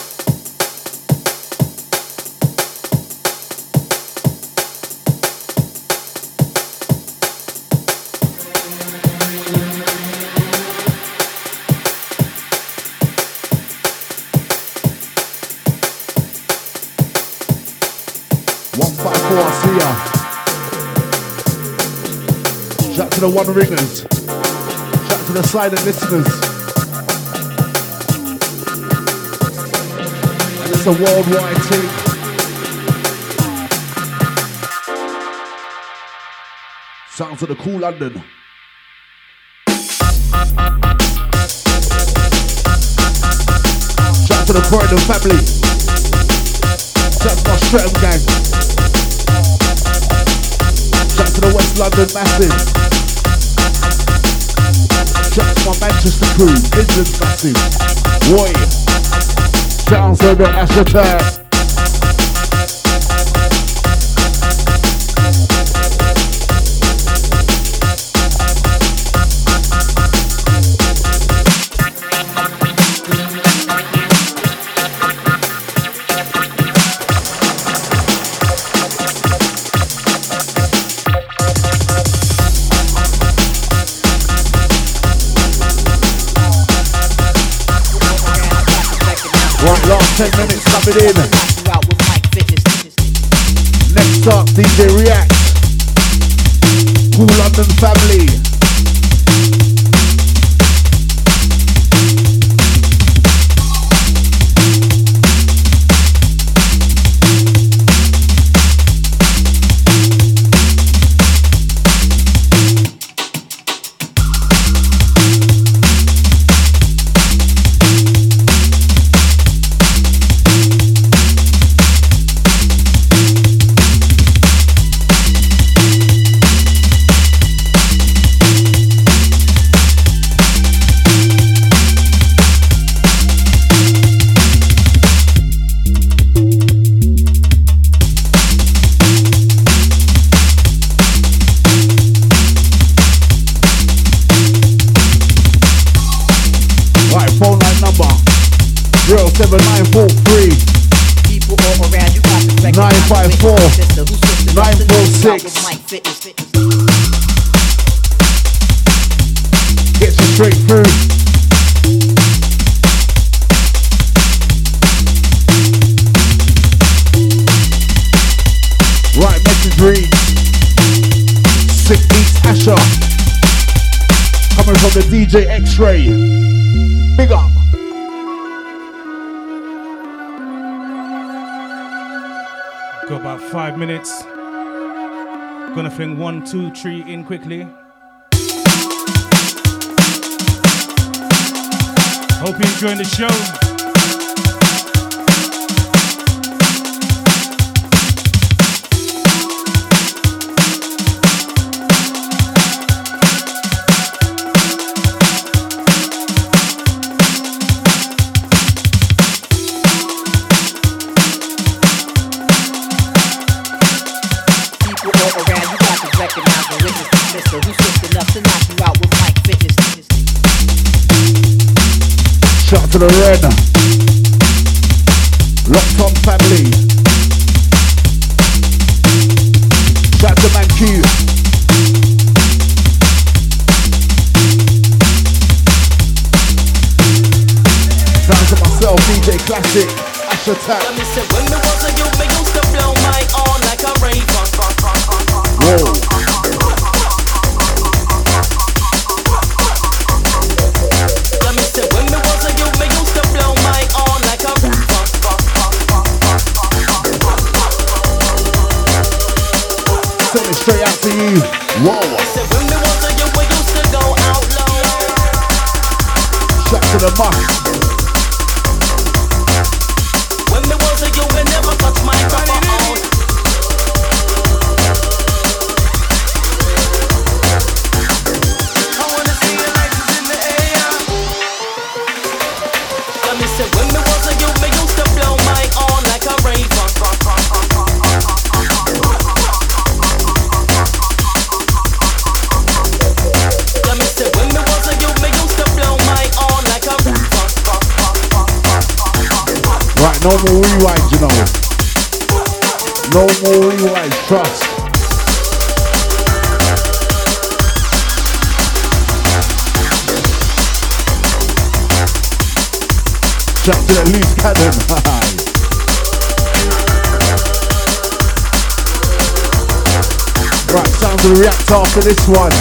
I see ya. Shout to the one ringers. Shout to the silent listeners. And it's a worldwide thing. Sounds of the cool London. Shout to the Croydon family. Shout to my Streatham gang. Shout to the West London massive. Shout to my Manchester crew, England's massive. Boy, sounds of the Astroturf. Right, last 10 minutes coming in. Next up, DJ React. Cool London family. Phone line number 07943. People all around you got to 954 946. Gets you straight through. Right, message reads Sick Beats Asher, coming from the DJ X-Ray. Big up. Got about 5 minutes. Gonna fling 1, 2, 3 in quickly. Hope you're enjoying the show. Shout out to the Ren, Locked On family. Shout out to Man Q. Shout out to myself, DJ Classic, Ash Attack. Whoa. Send it straight out to you. Whoa. Shout to the muck. When me was a you, me never touch my microphone. I wanna see your lights in the air. Let me say, when me was a you, me used to blow my own like a raven. Right, no more rewinds, you know. No more rewinds, trust. Shout to the loose cannon. Right, sounds of the react after this one.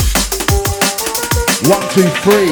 1, 2, 3.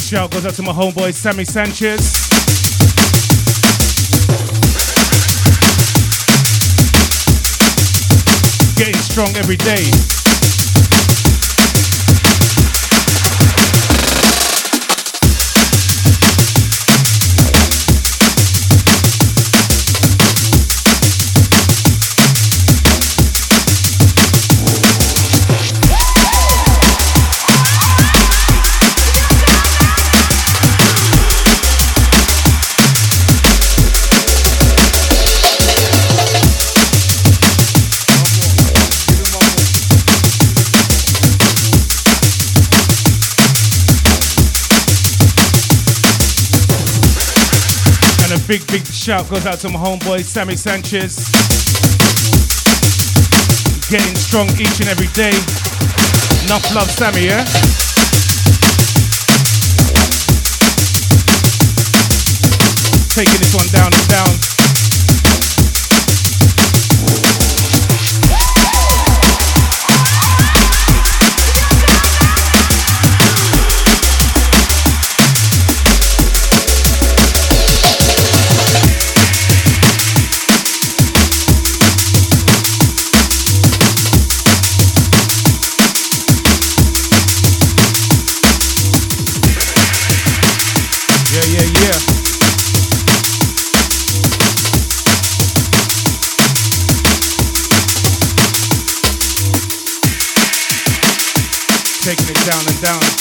shout goes out to my homeboy Sammy Sanchez. Getting strong every day. Big shout goes out to my homeboy Sammy Sanchez. Getting strong each and every day. Enough love, Sammy, yeah? Taking this one down and down. Taking it down and down.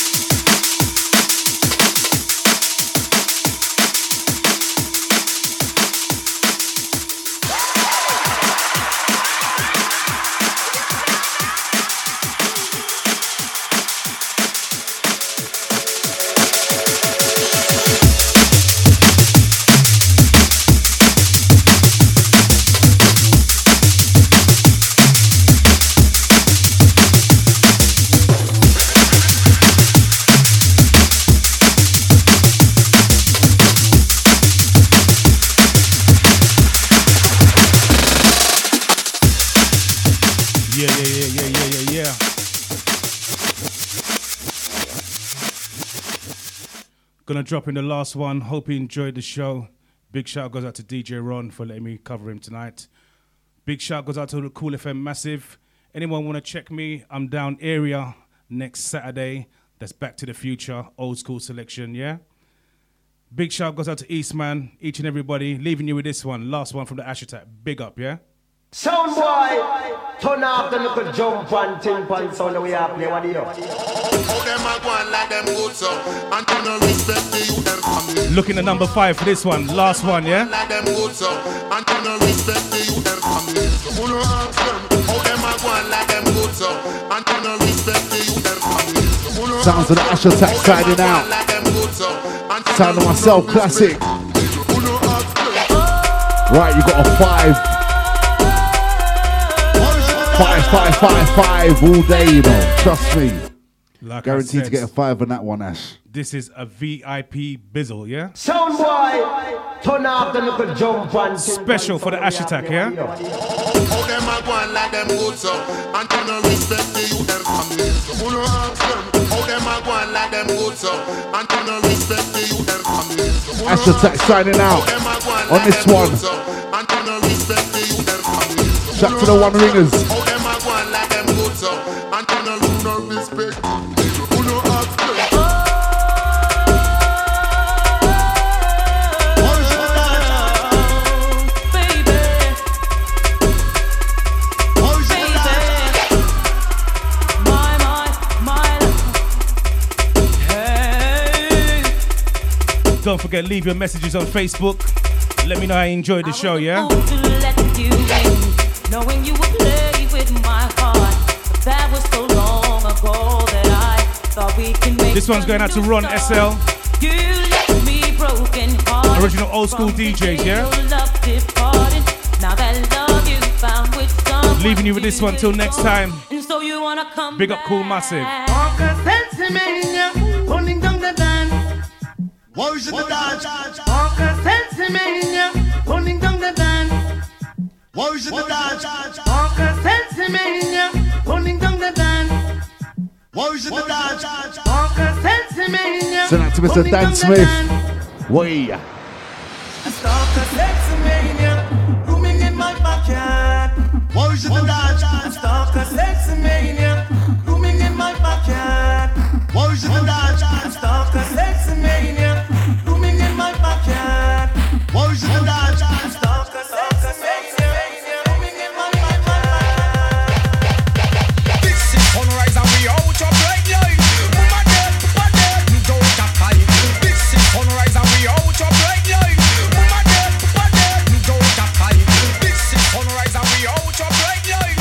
Yeah. Gonna drop in the last one. Hope you enjoyed the show. Big shout goes out to DJ Ron for letting me cover him tonight. Big shout goes out to the Cool FM Massive. Anyone want to check me? I'm down area next Saturday. That's Back to the Future, old school selection, yeah? Big shout goes out to Eastman, each and everybody. Leaving you with this one, last one from the Ash Attack. Big up, yeah? Sound boy, turn off the little jump and timpan sound that we are playing. What do you know? Looking at number 5 for this one, last one, yeah? Sounds of the Ash Attack signing out. Sound of myself, classic. Right, you got a 5. 5 all day, you know. Trust me. Like Guaranteed to get a 5 on that one, Ash. This is a VIP bizzle, yeah? Sound boy, turn off the little jump and special for the Ash Attack, yeah? Ash Attack signing out on this one. Shout to the One Ringers. Don't forget, leave your messages on Facebook. Let me know how you enjoyed the show, yeah? Knowing you would play with my heart, but that was so long ago that I thought we can make. This one's going out to Ron SL. You left me broken heart. Original old school DJs, yeah? Now that love you found with someone. Leaving you with this one till next time. And so you wanna come Big up Cool Massive. Where's the dance? Walker Sensimania, pulling down the dance. Where's the dance? Walker Sensimania, Send out to Mr. Dan Smith. Way. A stalker sexy mania, rooming in my backyard. What is it the dance? A stalker sexy mania, rooming in my backyard. What is it the dance? A stalker sexy mania, rooming in my backyard. What is it the dance? A stalker sexy mania, rooming in my backyard. This is Sunrise and we out of bright light. Woman dead, don't have time. This is Sunrise and we out of bright light. Woman dead, don't have time. This is Sunrise and we out of bright light.